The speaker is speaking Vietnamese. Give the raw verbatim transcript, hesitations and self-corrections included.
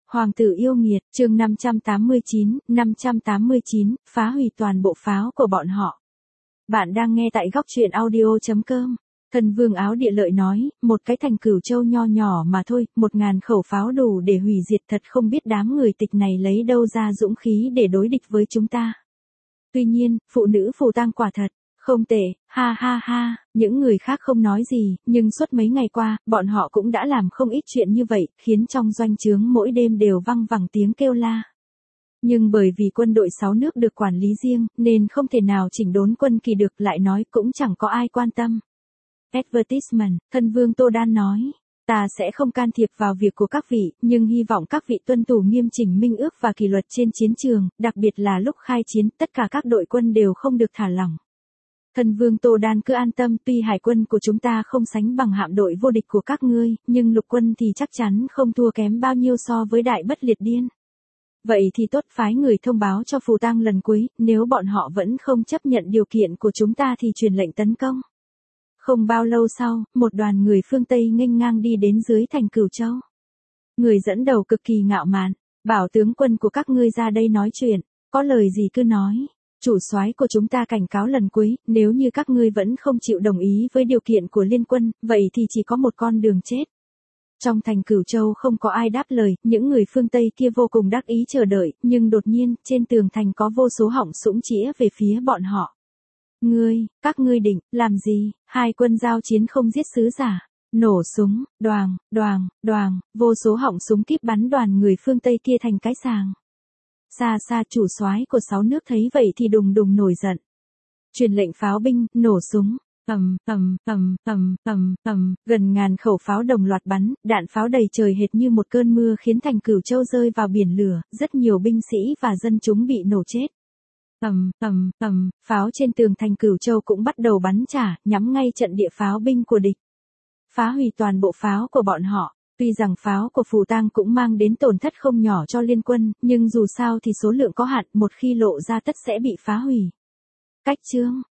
Hoàng tử yêu nghiệt, chương năm trăm tám mươi chín, năm trăm tám mươi chín, phá hủy toàn bộ pháo của bọn họ. Bạn đang nghe tại góc truyện audio chấm com. Thần vương Áo Địa Lợi nói, một cái thành Cửu Châu nho nhỏ mà thôi, một ngàn khẩu pháo đủ để hủy diệt, thật không biết đám người tịch này lấy đâu ra dũng khí để đối địch với chúng ta. Tuy nhiên, phụ nữ phù tang quả thật, không tệ, ha ha ha, những người khác không nói gì, nhưng suốt mấy ngày qua, bọn họ cũng đã làm không ít chuyện như vậy, khiến trong doanh trướng mỗi đêm đều văng vẳng tiếng kêu la. Nhưng bởi vì quân đội sáu nước được quản lý riêng, nên không thể nào chỉnh đốn quân kỳ được, lại nói cũng chẳng có ai quan tâm. Advertisement, thân vương Tô Đan nói, ta sẽ không can thiệp vào việc của các vị, nhưng hy vọng các vị tuân thủ nghiêm chỉnh minh ước và kỷ luật trên chiến trường, đặc biệt là lúc khai chiến, tất cả các đội quân đều không được thả lỏng. Thần vương Tô Đan cứ an tâm, tuy hải quân của chúng ta không sánh bằng hạm đội vô địch của các ngươi, nhưng lục quân thì chắc chắn không thua kém bao nhiêu so với Đại Bất Liệt Điên. Vậy thì tốt, phái người thông báo cho phù tang lần cuối, nếu bọn họ vẫn không chấp nhận điều kiện của chúng ta thì truyền lệnh tấn công. Không bao lâu sau, một đoàn người phương Tây nghênh ngang đi đến dưới thành Cửu Châu. Người dẫn đầu cực kỳ ngạo mạn, bảo tướng quân của các ngươi ra đây nói chuyện, có lời gì cứ nói. Chủ soái của chúng ta cảnh cáo lần cuối, nếu như các ngươi vẫn không chịu đồng ý với điều kiện của liên quân, vậy thì chỉ có một con đường chết. Trong thành Cửu Châu không có ai đáp lời, những người phương Tây kia vô cùng đắc ý chờ đợi, nhưng đột nhiên, trên tường thành có vô số họng súng chĩa về phía bọn họ. Ngươi, các ngươi định, làm gì, hai quân giao chiến không giết sứ giả. Nổ súng, đoàng, đoàng, đoàng, vô số họng súng kíp bắn đoàn người phương Tây kia thành cái sàng. Xa xa chủ soái của sáu nước thấy vậy thì đùng đùng nổi giận. Truyền lệnh pháo binh, nổ súng, ầm, ầm, ầm, ầm, ầm, ầm, gần ngàn khẩu pháo đồng loạt bắn, đạn pháo đầy trời hệt như một cơn mưa khiến thành Cửu Châu rơi vào biển lửa, rất nhiều binh sĩ và dân chúng bị nổ chết. Ầm, ầm, ầm, pháo trên tường thành Cửu Châu cũng bắt đầu bắn trả, nhắm ngay trận địa pháo binh của địch. Phá hủy toàn bộ pháo của bọn họ. Tuy rằng pháo của phù tang cũng mang đến tổn thất không nhỏ cho liên quân, nhưng dù sao thì số lượng có hạn, một khi lộ ra tất sẽ bị phá hủy. Cách chương,